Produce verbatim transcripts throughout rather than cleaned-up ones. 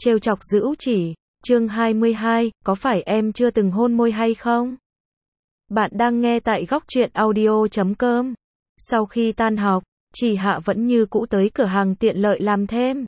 Trêu chọc Dữu Chỉ, chương hai mươi hai, có phải em chưa từng hôn môi hay không? Bạn đang nghe tại góc truyện audio chấm com. Sau khi tan học, Chỉ Hạ vẫn như cũ tới cửa hàng tiện lợi làm thêm.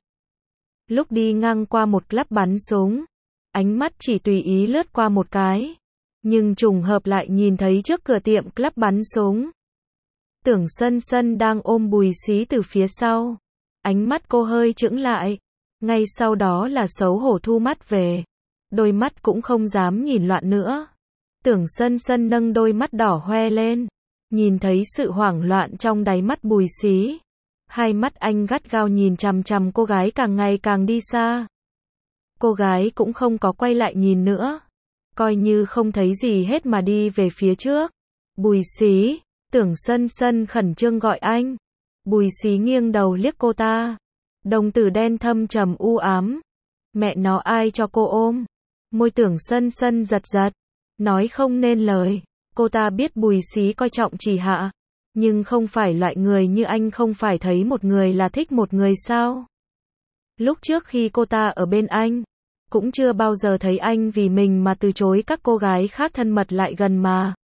Lúc đi ngang qua một club bắn súng, ánh mắt chỉ tùy ý lướt qua một cái, nhưng trùng hợp lại nhìn thấy trước cửa tiệm club bắn súng, Tưởng Sân Sân đang ôm Bùi Xí từ phía sau. Ánh mắt cô hơi chững lại, ngay sau đó là xấu hổ thu mắt về, đôi mắt cũng không dám nhìn loạn nữa. Tưởng Sân Sân nâng đôi mắt đỏ hoe lên, nhìn thấy sự hoảng loạn trong đáy mắt Bùi Xí. Hai mắt anh gắt gao nhìn chằm chằm cô gái càng ngày càng đi xa. Cô gái cũng không có quay lại nhìn nữa, coi như không thấy gì hết mà đi về phía trước. Bùi Xí, Tưởng Sân Sân khẩn trương gọi anh. Bùi Xí nghiêng đầu liếc cô ta, đồng tử đen thâm trầm u ám. Mẹ nó, ai cho cô ôm? Môi Tưởng Sân Sân giật giật, nói không nên lời. Cô ta biết Bùi Xí coi trọng Chỉ Hạ, nhưng không phải loại người như anh, không phải thấy một người là thích một người sao? Lúc trước khi cô ta ở bên anh, cũng chưa bao giờ thấy anh vì mình mà từ chối các cô gái khác thân mật lại gần mà.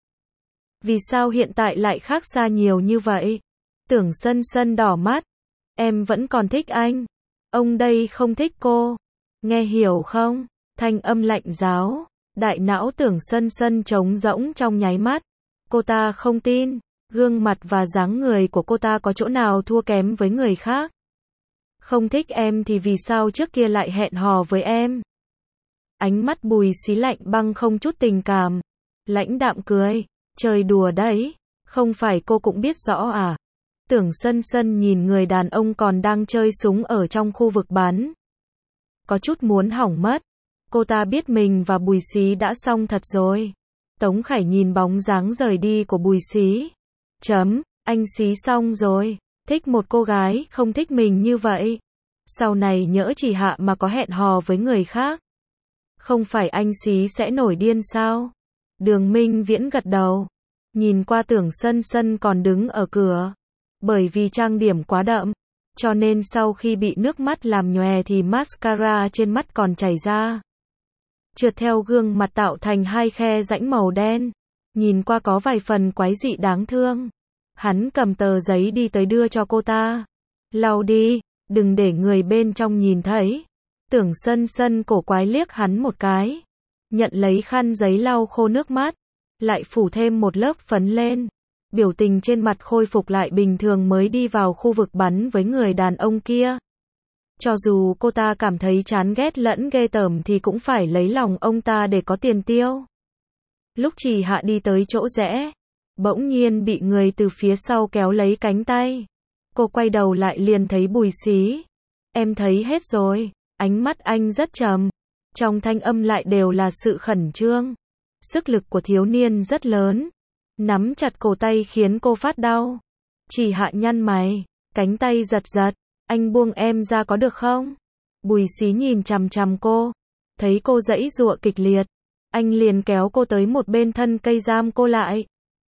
Vì sao hiện tại lại khác xa nhiều như vậy? Tưởng Sân Sân đỏ mắt. Em vẫn còn thích anh. Ông đây không thích cô. Nghe hiểu không? Thanh âm lạnh giáo. Đại não Tưởng Sân Sân trống rỗng trong nháy mắt. Cô ta không tin. Gương mặt và dáng người của cô ta có chỗ nào thua kém với người khác? Không thích em thì vì sao trước kia lại hẹn hò với em? Ánh mắt Bùi Xí lạnh băng không chút tình cảm. Lãnh đạm cười. Chơi đùa đấy. Không phải cô cũng biết rõ à? Tưởng Sân Sân nhìn người đàn ông còn đang chơi súng ở trong khu vực bắn, có chút muốn hỏng mất. Cô ta biết mình và Bùi Xí đã xong thật rồi. Tống Khải nhìn bóng dáng rời đi của Bùi Xí. Chấm, anh Xí xong rồi. Thích một cô gái không thích mình như vậy, sau này nhỡ Chỉ Hạ mà có hẹn hò với người khác, không phải anh Xí sẽ nổi điên sao? Đường Minh Viễn gật đầu, nhìn qua Tưởng Sân Sân còn đứng ở cửa. Bởi vì trang điểm quá đậm, cho nên sau khi bị nước mắt làm nhòe thì mascara trên mắt còn chảy ra, trượt theo gương mặt tạo thành hai khe rãnh màu đen. Nhìn qua có vài phần quái dị đáng thương. Hắn cầm tờ giấy đi tới đưa cho cô ta. Lau đi, đừng để người bên trong nhìn thấy. Tưởng Sân Sân cổ quái liếc hắn một cái, nhận lấy khăn giấy lau khô nước mắt, lại phủ thêm một lớp phấn lên. Biểu tình trên mặt khôi phục lại bình thường mới đi vào khu vực bắn với người đàn ông kia. Cho dù cô ta cảm thấy chán ghét lẫn ghê tởm thì cũng phải lấy lòng ông ta để có tiền tiêu. Lúc Chỉ Hạ đi tới chỗ rẽ, bỗng nhiên bị người từ phía sau kéo lấy cánh tay. Cô quay đầu lại liền thấy Bùi Xí. Em thấy hết rồi. Ánh mắt anh rất trầm, trong thanh âm lại đều là sự khẩn trương. Sức lực của thiếu niên rất lớn, nắm chặt cổ tay khiến cô phát đau. Chỉ Hạ nhăn mày, cánh tay giật giật. Anh buông em ra có được không? Bùi Xí nhìn chằm chằm cô, thấy cô giãy giụa kịch liệt, anh liền kéo cô tới một bên thân cây giam cô lại.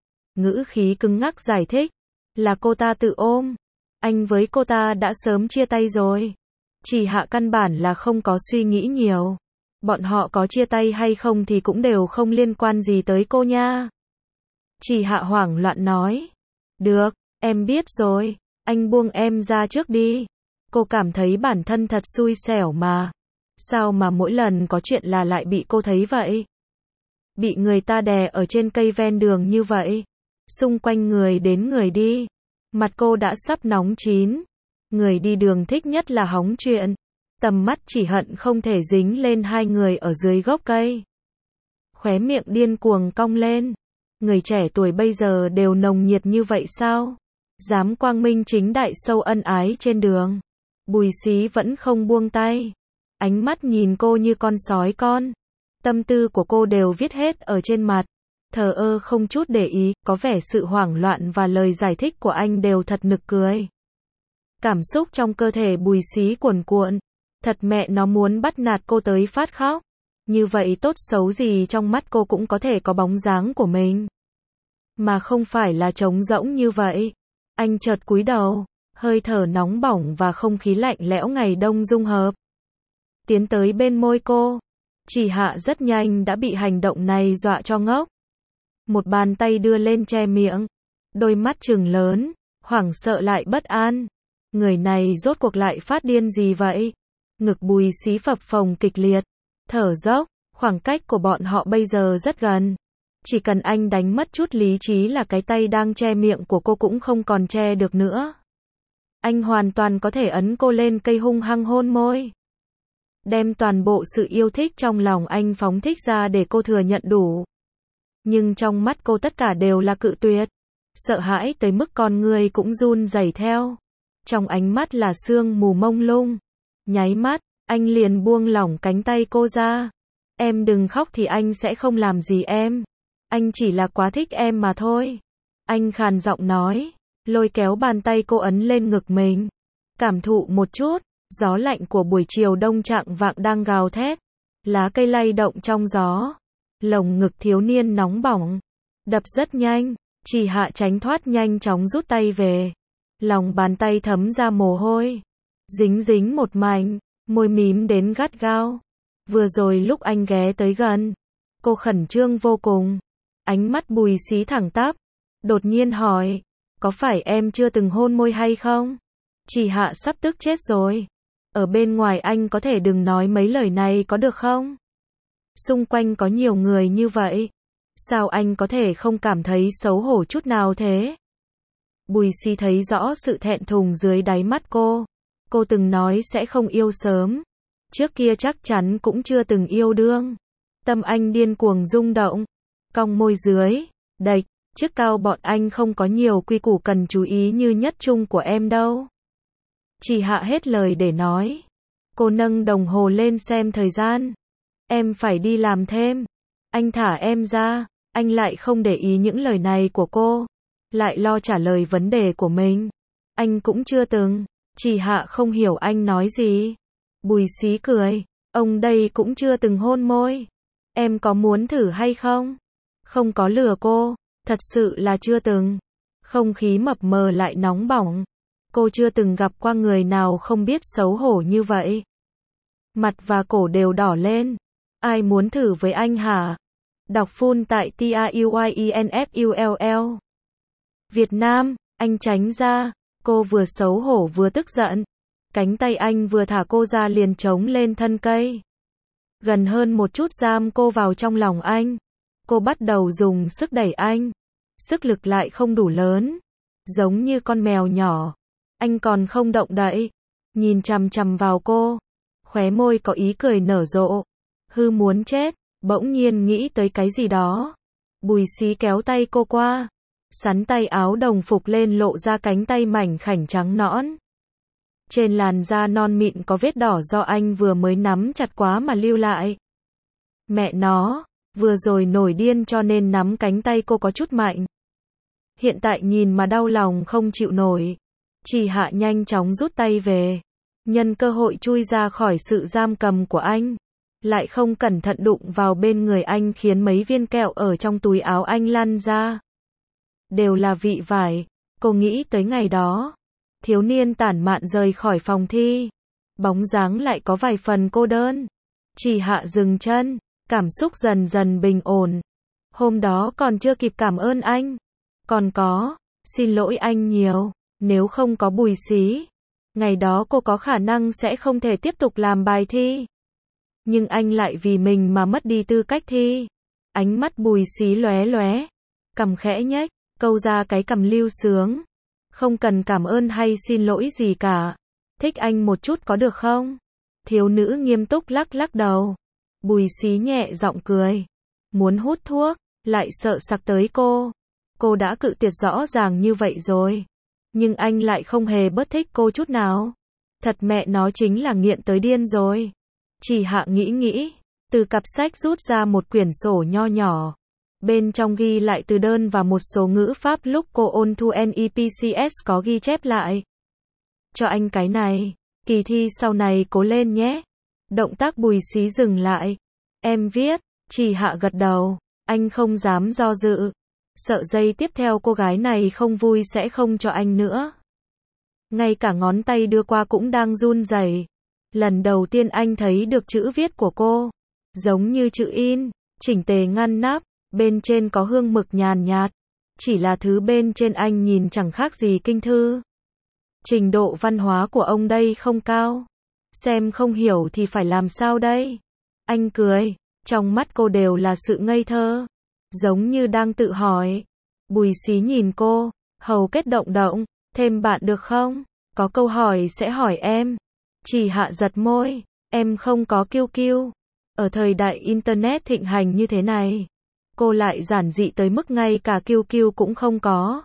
Ngữ khí cứng ngắc giải thích, là cô ta tự ôm. Anh với cô ta đã sớm chia tay rồi. Chỉ Hạ căn bản là không có suy nghĩ nhiều. Bọn họ có chia tay hay không thì cũng đều không liên quan gì tới cô nha. Chỉ Hạ hoảng loạn nói. Được, em biết rồi. Anh buông em ra trước đi. Cô cảm thấy bản thân thật xui xẻo mà. Sao mà mỗi lần có chuyện là lại bị cô thấy vậy? Bị người ta đè ở trên cây ven đường như vậy. Xung quanh người đến người đi. Mặt cô đã sắp nóng chín. Người đi đường thích nhất là hóng chuyện. Tầm mắt chỉ hận không thể dính lên hai người ở dưới gốc cây. Khóe miệng điên cuồng cong lên. Người trẻ tuổi bây giờ đều nồng nhiệt như vậy sao? Dám quang minh chính đại sâu ân ái trên đường. Bùi Xí vẫn không buông tay. Ánh mắt nhìn cô như con sói con. Tâm tư của cô đều viết hết ở trên mặt. Thờ ơ không chút để ý, có vẻ sự hoảng loạn và lời giải thích của anh đều thật nực cười. Cảm xúc trong cơ thể Bùi Xí cuồn cuộn. Thật mẹ nó muốn bắt nạt cô tới phát khóc. Như vậy tốt xấu gì trong mắt cô cũng có thể có bóng dáng của mình. Mà không phải là trống rỗng như vậy. Anh chợt cúi đầu, hơi thở nóng bỏng và không khí lạnh lẽo ngày đông dung hợp. tiến tới bên môi cô. Chỉ Hạ rất nhanh đã bị hành động này dọa cho ngốc. Một bàn tay đưa lên che miệng, đôi mắt trừng lớn, hoảng sợ lại bất an. Người này rốt cuộc lại phát điên gì vậy? Ngực Bùi Xí phập phồng kịch liệt, thở dốc, khoảng cách của bọn họ bây giờ rất gần. Chỉ cần anh đánh mất chút lý trí là cái tay đang che miệng của cô cũng không còn che được nữa. Anh hoàn toàn có thể ấn cô lên cây hung hăng hôn môi. Đem toàn bộ sự yêu thích trong lòng anh phóng thích ra để cô thừa nhận đủ. Nhưng trong mắt cô tất cả đều là cự tuyệt. Sợ hãi tới mức con người cũng run rẩy theo. Trong ánh mắt là sương mù mông lung. Nháy mắt, anh liền buông lỏng cánh tay cô ra. Em đừng khóc thì anh sẽ không làm gì em. Anh chỉ là quá thích em mà thôi. Anh khàn giọng nói, lôi kéo bàn tay cô ấn lên ngực mình. Cảm thụ một chút, gió lạnh của buổi chiều đông trạng vạng đang gào thét. Lá cây lay động trong gió. Lồng ngực thiếu niên nóng bỏng. Đập rất nhanh, Chỉ Hạ tránh thoát nhanh chóng rút tay về. Lòng bàn tay thấm ra mồ hôi. Dính dính một mảnh, môi mím đến gắt gao. Vừa rồi lúc anh ghé tới gần, cô khẩn trương vô cùng. Ánh mắt Bùi Xí thẳng tắp. Đột nhiên hỏi, có phải em chưa từng hôn môi hay không? Chỉ Hạ sắp tức chết rồi. Ở bên ngoài anh có thể đừng nói mấy lời này có được không? Xung quanh có nhiều người như vậy. Sao anh có thể không cảm thấy xấu hổ chút nào thế? Bùi Xí thấy rõ sự thẹn thùng dưới đáy mắt cô. Cô từng nói sẽ không yêu sớm. Trước kia chắc chắn cũng chưa từng yêu đương. Tâm anh điên cuồng rung động. Cong môi dưới, đạch, chức cao bọn anh không có nhiều quy củ cần chú ý như nhất trung của em đâu. Chỉ Hạ hết lời để nói. Cô nâng đồng hồ lên xem thời gian. Em phải đi làm thêm. Anh thả em ra. Anh lại không để ý những lời này của cô. Lại lo trả lời vấn đề của mình. Anh cũng chưa từng. Chỉ Hạ không hiểu anh nói gì. Bùi Xí cười. Ông đây cũng chưa từng hôn môi. Em có muốn thử hay không? Không có lừa cô. Thật sự là chưa từng. Không khí mập mờ lại nóng bỏng. Cô chưa từng gặp qua người nào không biết xấu hổ như vậy. Mặt và cổ đều đỏ lên. Ai muốn thử với anh hả? Đọc full tại T A U I E N F U L L. Việt Nam, anh tránh ra. Cô vừa xấu hổ vừa tức giận. Cánh tay anh vừa thả cô ra liền trống lên thân cây. Gần hơn một chút giam cô vào trong lòng anh. Cô bắt đầu dùng sức đẩy anh. Sức lực lại không đủ lớn. Giống như con mèo nhỏ. Anh còn không động đậy. Nhìn chằm chằm vào cô. Khóe môi có ý cười nở rộ. Hư muốn chết. Bỗng nhiên nghĩ tới cái gì đó. Bùi Xí kéo tay cô qua. Sắn tay áo đồng phục lên lộ ra cánh tay mảnh khảnh trắng nõn. Trên làn da non mịn có vết đỏ do anh vừa mới nắm chặt quá mà lưu lại. Mẹ nó, vừa rồi nổi điên cho nên nắm cánh tay cô có chút mạnh. Hiện tại nhìn mà đau lòng không chịu nổi. Chỉ Hạ nhanh chóng rút tay về. Nhân cơ hội chui ra khỏi sự giam cầm của anh. Lại không cẩn thận đụng vào bên người anh khiến mấy viên kẹo ở trong túi áo anh lăn ra. Đều là vị vải. Cô nghĩ tới ngày đó. Thiếu niên tản mạn rời khỏi phòng thi. Bóng dáng lại có vài phần cô đơn. Chỉ Hạ dừng chân. Cảm xúc dần dần bình ổn. Hôm đó còn chưa kịp cảm ơn anh. Còn có, xin lỗi anh nhiều. Nếu không có Bùi Xí, ngày đó cô có khả năng sẽ không thể tiếp tục làm bài thi. Nhưng anh lại vì mình mà mất đi tư cách thi. Ánh mắt Bùi Xí lóe lóe. Cằm khẽ nhếch, câu ra cái cằm lưu sướng. Không cần cảm ơn hay xin lỗi gì cả. Thích anh một chút có được không? Thiếu nữ nghiêm túc lắc lắc đầu. Bùi Xí nhẹ giọng cười. Muốn hút thuốc, lại sợ sặc tới cô. Cô đã cự tuyệt rõ ràng như vậy rồi. Nhưng anh lại không hề bớt thích cô chút nào. Thật mẹ nó chính là nghiện tới điên rồi. Chỉ Hạ nghĩ nghĩ. Từ cặp sách rút ra một quyển sổ nho nhỏ. Bên trong ghi lại từ đơn và một số ngữ pháp lúc cô ôn thu N E P C S có ghi chép lại. Cho anh cái này. Kỳ thi sau này cố lên nhé. Động tác Bùi Xí dừng lại. Em viết. Chỉ Hạ gật đầu. Anh không dám do dự. Sợ giây tiếp theo cô gái này không vui sẽ không cho anh nữa. Ngay cả ngón tay đưa qua cũng đang run rẩy. Lần đầu tiên anh thấy được chữ viết của cô. Giống như chữ in, chỉnh tề ngăn nắp, bên trên có hương mực nhàn nhạt. Chỉ là thứ bên trên anh nhìn chẳng khác gì kinh thư. Trình độ văn hóa của ông đây không cao. Xem không hiểu thì phải làm sao đây? Anh cười, trong mắt cô đều là sự ngây thơ. Giống như đang tự hỏi. Bùi Xí nhìn cô, hầu kết động động, thêm bạn được không? Có câu hỏi sẽ hỏi em. Chỉ Hạ giật môi, em không có kiu kiu. Ở thời đại Internet thịnh hành như thế này, cô lại giản dị tới mức ngay cả kiu kiu cũng không có.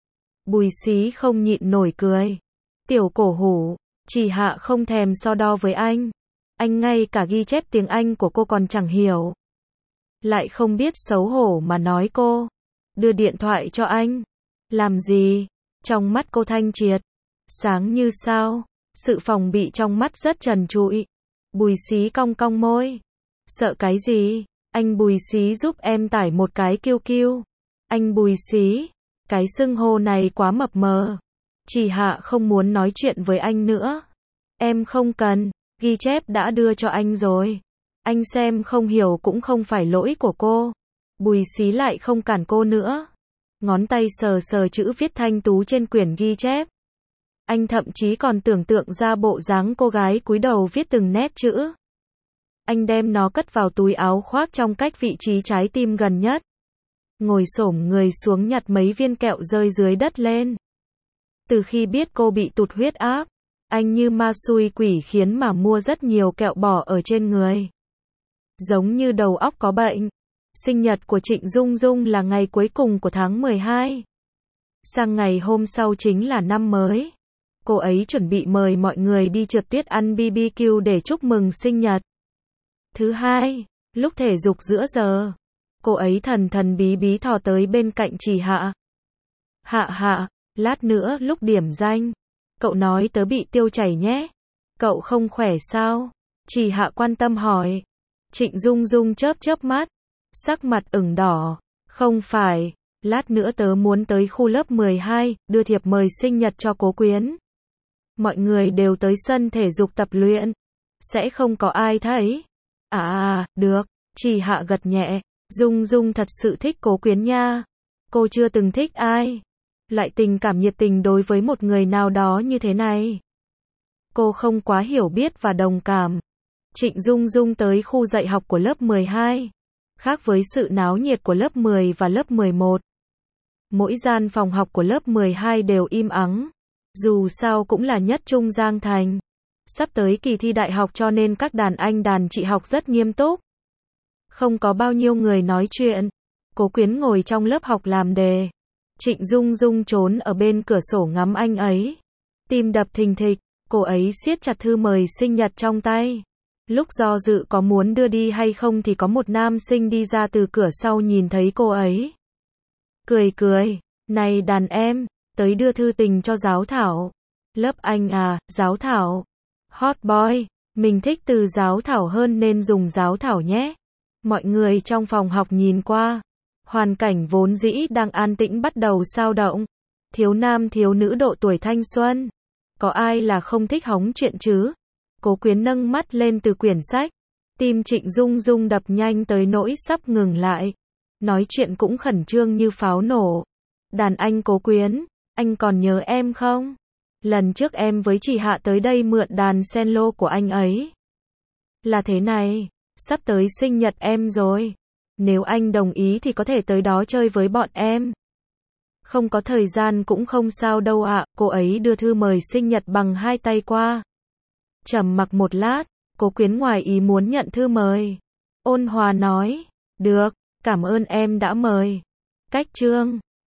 Bùi Xí không nhịn nổi cười. Tiểu cổ hủ, Chỉ Hạ không thèm so đo với anh. Anh ngay cả ghi chép tiếng Anh của cô còn chẳng hiểu. Lại không biết xấu hổ mà nói cô. Đưa điện thoại cho anh. Làm gì? Trong mắt cô thanh triệt, sáng như sao. Sự phòng bị trong mắt rất trần trụi. Bùi Xí cong cong môi. Sợ cái gì? Anh Bùi Xí giúp em tải một cái kiu kiu. Anh Bùi Xí, cái xưng hô này quá mập mờ. Chỉ Hạ không muốn nói chuyện với anh nữa. Em không cần, ghi chép đã đưa cho anh rồi. Anh xem không hiểu cũng không phải lỗi của cô. Bùi Xí lại không cản cô nữa. Ngón tay sờ sờ chữ viết thanh tú trên quyển ghi chép. Anh thậm chí còn tưởng tượng ra bộ dáng cô gái cúi đầu viết từng nét chữ. Anh đem nó cất vào túi áo khoác trong cách vị trí trái tim gần nhất. Ngồi xổm người xuống nhặt mấy viên kẹo rơi dưới đất lên. Từ khi biết cô bị tụt huyết áp, anh như ma xui quỷ khiến mà mua rất nhiều kẹo bỏ ở trên người. Giống như đầu óc có bệnh. Sinh nhật của Trịnh Dung Dung là ngày cuối cùng của tháng mười hai. Sang ngày hôm sau chính là năm mới. Cô ấy chuẩn bị mời mọi người đi trượt tuyết ăn bi bi kiu để chúc mừng sinh nhật. Thứ hai, lúc thể dục giữa giờ, cô ấy thần thần bí bí thò tới bên cạnh Chỉ Hạ. Hạ hạ, lát nữa lúc điểm danh, cậu nói tớ bị tiêu chảy nhé. Cậu không khỏe sao? Chỉ Hạ quan tâm hỏi. Trịnh Dung Dung chớp chớp mắt, sắc mặt ửng đỏ. Không phải, lát nữa tớ muốn tới khu lớp mười hai, đưa thiệp mời sinh nhật cho Cố Quyến. Mọi người đều tới sân thể dục tập luyện. Sẽ không có ai thấy. À à, được. Chỉ Hạ gật nhẹ. Dung Dung thật sự thích Cố Quyến nha. Cô chưa từng thích ai. Loại tình cảm nhiệt tình đối với một người nào đó như thế này. Cô không quá hiểu biết và đồng cảm. Trịnh Dung Dung tới khu dạy học của lớp mười hai. Khác với sự náo nhiệt của lớp mười và lớp mười một. Mỗi gian phòng học của lớp mười hai đều im ắng. Dù sao cũng là nhất trung Giang Thành. Sắp tới kỳ thi đại học cho nên các đàn anh đàn chị học rất nghiêm túc. Không có bao nhiêu người nói chuyện. Cố Quyến ngồi trong lớp học làm đề. Trịnh Dung Dung trốn ở bên cửa sổ ngắm anh ấy. Tim đập thình thịch, cô ấy siết chặt thư mời sinh nhật trong tay. Lúc do dự có muốn đưa đi hay không thì có một nam sinh đi ra từ cửa sau nhìn thấy cô ấy. Cười cười, này đàn em, tới đưa thư tình cho Giáo Thảo. Lớp anh à, Giáo Thảo. Hot boy, mình thích từ Giáo Thảo hơn nên dùng Giáo Thảo nhé. Mọi người trong phòng học nhìn qua. Hoàn cảnh vốn dĩ đang an tĩnh bắt đầu xao động. Thiếu nam thiếu nữ độ tuổi thanh xuân. Có ai là không thích hóng chuyện chứ? Cố Quyến nâng mắt lên từ quyển sách. Tim Trịnh Dung Dung đập nhanh tới nỗi sắp ngừng lại. Nói chuyện cũng khẩn trương như pháo nổ. Đàn anh Cố Quyến, anh còn nhớ em không? Lần trước em với Chỉ Hạ tới đây mượn đàn cello của anh ấy. Là thế này, sắp tới sinh nhật em rồi. Nếu anh đồng ý thì có thể tới đó chơi với bọn em. Không có thời gian cũng không sao đâu ạ. Cô ấy đưa thư mời sinh nhật bằng hai tay qua. Trầm mặc một lát, Cố Quyến ngoài ý muốn nhận thư mời. Ôn hòa nói, được, cảm ơn em đã mời. Cách chương